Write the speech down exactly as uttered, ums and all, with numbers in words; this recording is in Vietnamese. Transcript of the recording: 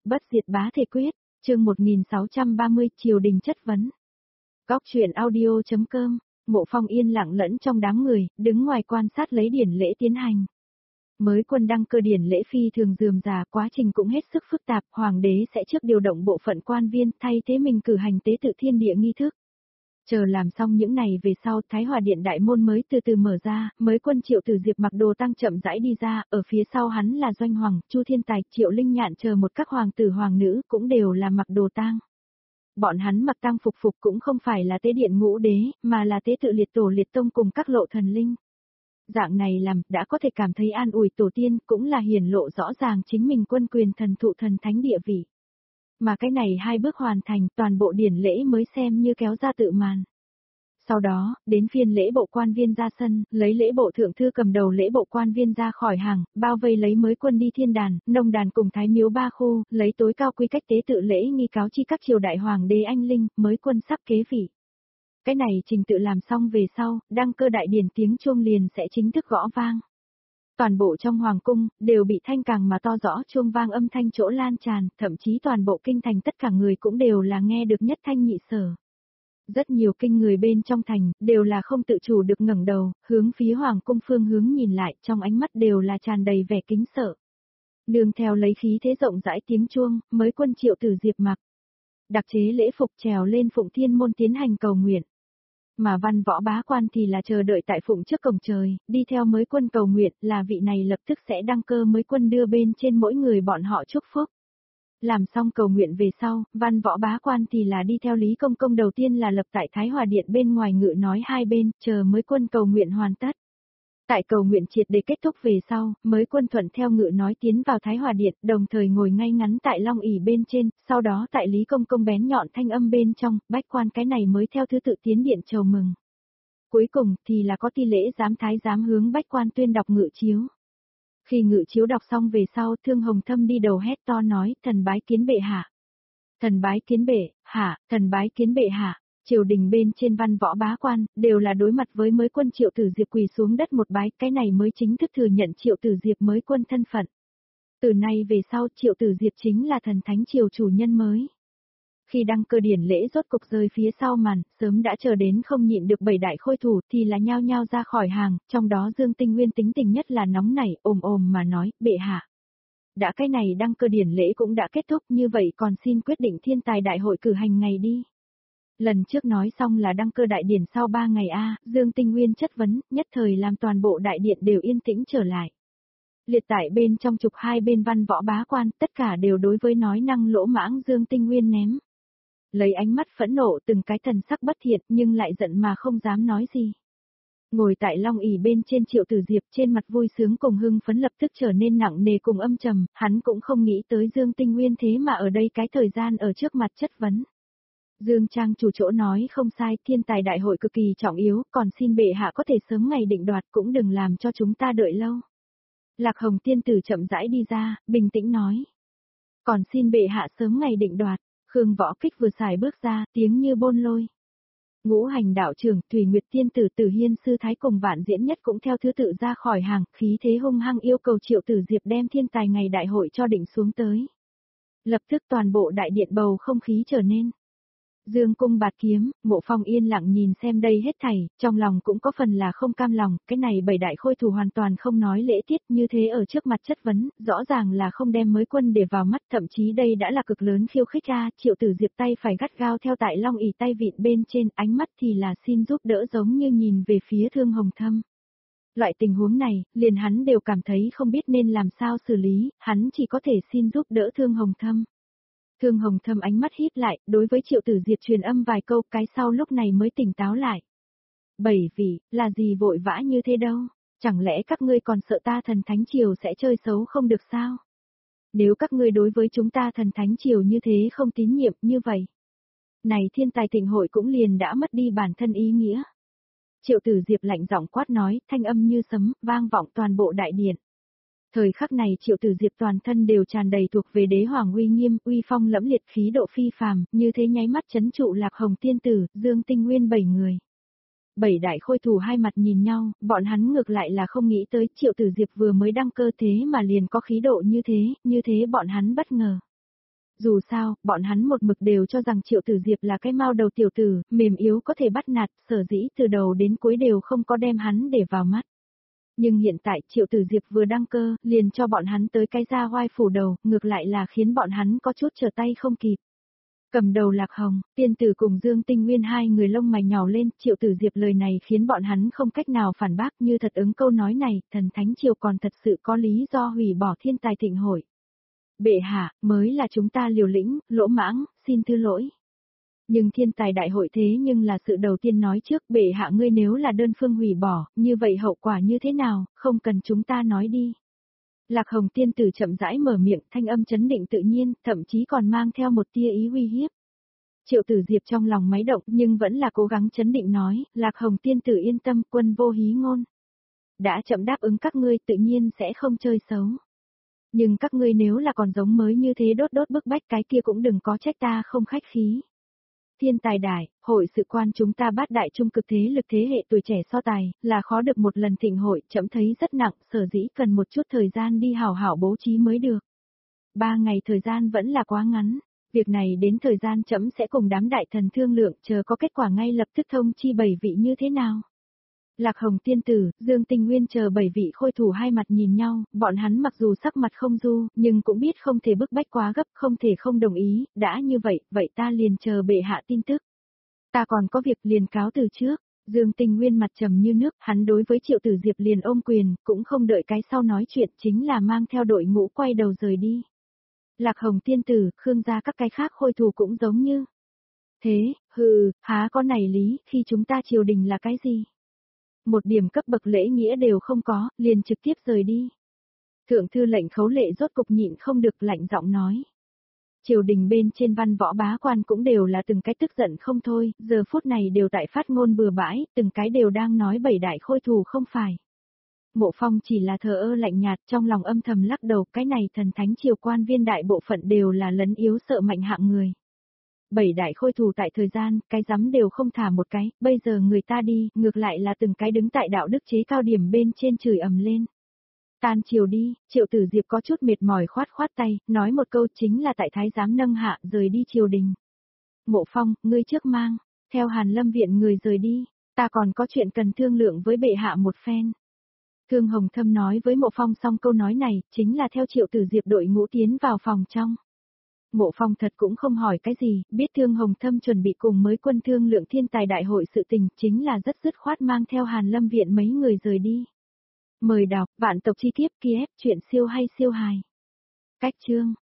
Bất diệt bá thể quyết, chương một nghìn sáu trăm ba mươi, triều đình chất vấn. Góc truyện audio chấm com, Mộ Phong yên lặng lẫn trong đám người, đứng ngoài quan sát lấy điển lễ tiến hành. Mới quân đăng cơ điển lễ phi thường rườm rà, quá trình cũng hết sức phức tạp, hoàng đế sẽ trước điều động bộ phận quan viên thay thế mình cử hành tế tự thiên địa nghi thức. Chờ làm xong những này về sau, Thái Hòa Điện đại môn mới từ từ mở ra, mới quân Triệu Tử Diệp mặc đồ tang chậm rãi đi ra, ở phía sau hắn là Doanh Hoàng, Chu Thiên Tài, Triệu Linh Nhạn chờ một các hoàng tử hoàng nữ cũng đều là mặc đồ tang. Bọn hắn mặc tang phục phục cũng không phải là tế điện ngũ đế, mà là tế tự liệt tổ liệt tông cùng các lộ thần linh. Dạng này làm, đã có thể cảm thấy an ủi tổ tiên, cũng là hiển lộ rõ ràng chính mình quân quyền thần thụ thần thánh địa vị. Mà cái này hai bước hoàn thành, toàn bộ điển lễ mới xem như kéo ra tự màn. Sau đó, đến phiên lễ bộ quan viên ra sân, lấy lễ bộ thượng thư cầm đầu lễ bộ quan viên ra khỏi hàng, bao vây lấy mới quân đi thiên đàn, nông đàn cùng thái miếu ba khu, lấy tối cao quy cách tế tự lễ nghi cáo chi các triều đại hoàng đế anh linh, mới quân sắp kế vị. Cái này trình tự làm xong về sau, đăng cơ đại điển tiếng chuông liền sẽ chính thức gõ vang. Toàn bộ trong hoàng cung, đều bị thanh càng mà to rõ chuông vang âm thanh chỗ lan tràn, thậm chí toàn bộ kinh thành tất cả người cũng đều là nghe được nhất thanh nhị sở. Rất nhiều kinh người bên trong thành, đều là không tự chủ được ngẩng đầu, hướng phía hoàng cung phương hướng nhìn lại, trong ánh mắt đều là tràn đầy vẻ kính sợ. Nương theo lấy khí thế rộng rãi tiếng chuông, mới quân Triệu Tử Diệp mặc đặc chế lễ phục trèo lên Phụng Thiên môn tiến hành cầu nguyện. Mà văn võ bá quan thì là chờ đợi tại Phụng trước cổng trời, đi theo mới quân cầu nguyện, là vị này lập tức sẽ đăng cơ mới quân đưa bên trên mỗi người bọn họ chúc phúc. Làm xong cầu nguyện về sau, văn võ bá quan thì là đi theo Lý Công Công đầu tiên là lập tại Thái Hòa Điện bên ngoài ngự nói hai bên, chờ mới quân cầu nguyện hoàn tất. Tại cầu nguyện triệt để kết thúc về sau, mới quân thuận theo ngự nói tiến vào Thái Hòa Điện, đồng thời ngồi ngay ngắn tại long ỷ bên trên, sau đó tại Lý Công Công bén nhọn thanh âm bên trong, bách quan cái này mới theo thứ tự tiến điện chầu mừng. Cuối cùng thì là có ti lễ giám thái giám hướng bách quan tuyên đọc ngự chiếu. Khi ngự chiếu đọc xong về sau, Thương Hồng Thâm đi đầu hét to nói, thần bái kiến bệ hạ. Thần bái kiến bệ hạ, thần bái kiến bệ hạ. Triều đình bên trên văn võ bá quan, đều là đối mặt với mới quân Triệu Tử Diệp quỳ xuống đất một bái, cái này mới chính thức thừa nhận Triệu Tử Diệp mới quân thân phận. Từ nay về sau Triệu Tử Diệp chính là thần thánh triều chủ nhân mới. Khi đăng cơ điển lễ rốt cục rơi phía sau màn, sớm đã chờ đến không nhịn được bảy đại khôi thủ thì là nhao nhao ra khỏi hàng, trong đó Dương Tinh Nguyên tính tình nhất là nóng nảy, ồm ồm mà nói, bệ hạ. Đã cái này đăng cơ điển lễ cũng đã kết thúc, như vậy còn xin quyết định thiên tài đại hội cử hành ngày đi. Lần trước nói xong là đăng cơ đại điển sau ba ngày a, Dương Tinh Nguyên chất vấn, nhất thời làm toàn bộ đại điện đều yên tĩnh trở lại. Liệt tại bên trong trục hai bên văn võ bá quan, tất cả đều đối với nói năng lỗ mãng Dương Tinh Nguyên ném. Lấy ánh mắt phẫn nộ từng cái thần sắc bất thiện nhưng lại giận mà không dám nói gì. Ngồi tại long ỷ bên trên Triệu Tử Diệp trên mặt vui sướng cùng hưng phấn lập tức trở nên nặng nề cùng âm trầm, hắn cũng không nghĩ tới Dương Tinh Nguyên thế mà ở đây cái thời gian ở trước mặt chất vấn. Dương Trang chủ chỗ nói không sai, thiên tài đại hội cực kỳ trọng yếu, còn xin bệ hạ có thể sớm ngày định đoạt cũng đừng làm cho chúng ta đợi lâu. Lạc Hồng tiên tử chậm rãi đi ra, bình tĩnh nói. Còn xin bệ hạ sớm ngày định đoạt. Khương Võ Kích vừa xài bước ra, tiếng như bôn lôi. Ngũ hành đạo trưởng, Thủy Nguyệt tiên tử Tử Hiên sư thái cùng Vạn Diễn Nhất cũng theo thứ tự ra khỏi hàng, khí thế hung hăng yêu cầu Triệu Tử Diệp đem thiên tài ngày đại hội cho định xuống tới. Lập tức toàn bộ đại điện bầu không khí trở nên Dương cung bạt kiếm, Mộ Phong yên lặng nhìn xem đây hết thảy, trong lòng cũng có phần là không cam lòng, cái này bảy đại khôi thủ hoàn toàn không nói lễ tiết như thế ở trước mặt chất vấn, rõ ràng là không đem mới quân để vào mắt, thậm chí đây đã là cực lớn khiêu khích ra, Triệu Tử Diệp tay phải gắt gao theo tại long ỷ tay vịn bên trên, ánh mắt thì là xin giúp đỡ giống như nhìn về phía Thương Hồng Thâm. Loại tình huống này, liền hắn đều cảm thấy không biết nên làm sao xử lý, hắn chỉ có thể xin giúp đỡ Thương Hồng Thâm. Thương Hồng Thâm ánh mắt híp lại, đối với Triệu Tử Diệp truyền âm vài câu, cái sau lúc này mới tỉnh táo lại. Bảy vị, là gì vội vã như thế đâu, chẳng lẽ các ngươi còn sợ ta thần thánh triều sẽ chơi xấu không được sao? Nếu các ngươi đối với chúng ta thần thánh triều như thế không tín nhiệm như vậy, này thiên tài thịnh hội cũng liền đã mất đi bản thân ý nghĩa. Triệu Tử Diệp lạnh giọng quát nói, thanh âm như sấm, vang vọng toàn bộ đại điện. Thời khắc này Triệu Tử Diệp toàn thân đều tràn đầy thuộc về đế hoàng uy nghiêm, uy phong lẫm liệt khí độ phi phàm, như thế nháy mắt chấn trụ Lạc Hồng tiên tử, Dương Tinh Nguyên bảy người. Bảy đại khôi thủ hai mặt nhìn nhau, bọn hắn ngược lại là không nghĩ tới Triệu Tử Diệp vừa mới đăng cơ thế mà liền có khí độ như thế, như thế bọn hắn bất ngờ. Dù sao, bọn hắn một mực đều cho rằng Triệu Tử Diệp là cái mao đầu tiểu tử, mềm yếu có thể bắt nạt, sở dĩ từ đầu đến cuối đều không có đem hắn để vào mắt. Nhưng hiện tại Triệu Tử Diệp vừa đăng cơ, liền cho bọn hắn tới cái ra oai phủ đầu, ngược lại là khiến bọn hắn có chút trở tay không kịp. Cầm đầu Lạc Hồng, tiên tử cùng Dương Tinh Nguyên hai người lông mày nhào lên, Triệu Tử Diệp lời này khiến bọn hắn không cách nào phản bác, như thật ứng câu nói này, thần thánh triều còn thật sự có lý do hủy bỏ thiên tài thịnh hội. Bệ hạ, mới là chúng ta liều lĩnh, lỗ mãng, xin thứ lỗi. Nhưng thiên tài đại hội thế nhưng là sự đầu tiên nói trước, bệ hạ ngươi nếu là đơn phương hủy bỏ, như vậy hậu quả như thế nào, không cần chúng ta nói đi. Lạc Hồng tiên tử chậm rãi mở miệng, thanh âm chấn định tự nhiên, thậm chí còn mang theo một tia ý uy hiếp. Triệu Tử Diệp trong lòng máy động nhưng vẫn là cố gắng chấn định nói, Lạc Hồng tiên tử yên tâm, quân vô hí ngôn. Đã chậm đáp ứng các ngươi tự nhiên sẽ không chơi xấu. Nhưng các ngươi nếu là còn giống mới như thế đốt đốt bức bách cái kia cũng đừng có trách ta không khách khí. Thiên tài đại, hội sự quan chúng ta bát đại trung cực thế lực thế hệ tuổi trẻ so tài, là khó được một lần thịnh hội, chậm thấy rất nặng, sở dĩ cần một chút thời gian đi hảo hảo bố trí mới được. Ba ngày thời gian vẫn là quá ngắn, việc này đến thời gian chậm sẽ cùng đám đại thần thương lượng, chờ có kết quả ngay lập tức thông chi bảy vị như thế nào. Lạc Hồng tiên tử, Dương Tinh Nguyên chờ bảy vị khôi thủ hai mặt nhìn nhau, bọn hắn mặc dù sắc mặt không du, nhưng cũng biết không thể bức bách quá gấp, không thể không đồng ý, đã như vậy, vậy ta liền chờ bệ hạ tin tức. Ta còn có việc liền cáo từ trước, Dương Tinh Nguyên mặt trầm như nước, hắn đối với Triệu Tử Diệp liền ôm quyền, cũng không đợi cái sau nói chuyện, chính là mang theo đội ngũ quay đầu rời đi. Lạc Hồng tiên tử, Khương gia các cái khác khôi thủ cũng giống như. Thế, hừ, há có này lý, khi chúng ta triều đình là cái gì? Một điểm cấp bậc lễ nghĩa đều không có, liền trực tiếp rời đi. Thượng thư lệnh Khấu Lệ rốt cục nhịn không được lạnh giọng nói. Triều đình bên trên văn võ bá quan cũng đều là từng cái tức giận không thôi, giờ phút này đều tại phát ngôn bừa bãi, từng cái đều đang nói bảy đại khôi thủ không phải. Mộ Phong chỉ là thờ ơ lạnh nhạt, trong lòng âm thầm lắc đầu, cái này thần thánh triều quan viên đại bộ phận đều là lấn yếu sợ mạnh hạng người. Bảy đại khôi thủ tại thời gian, cái rắm đều không thả một cái, bây giờ người ta đi, ngược lại là từng cái đứng tại đạo đức chế cao điểm bên trên chửi ầm lên. Tan chiều đi, Triệu Tử Diệp có chút mệt mỏi khoát khoát tay, nói một câu chính là tại thái giám nâng hạ rời đi triều đình. Mộ Phong, ngươi trước mang, theo Hàn Lâm viện người rời đi, ta còn có chuyện cần thương lượng với bệ hạ một phen. Thương Hồng Thâm nói với Mộ Phong xong câu nói này, chính là theo Triệu Tử Diệp đội ngũ tiến vào phòng trong. Mộ Phong thật cũng không hỏi cái gì, biết Thương Hồng Thâm chuẩn bị cùng mới quân thương lượng thiên tài đại hội sự tình, chính là rất dứt khoát mang theo Hàn Lâm viện mấy người rời đi. Mời đọc, Vạn tộc chi kiếp Kiev, chuyện siêu hay siêu hài. Cách chương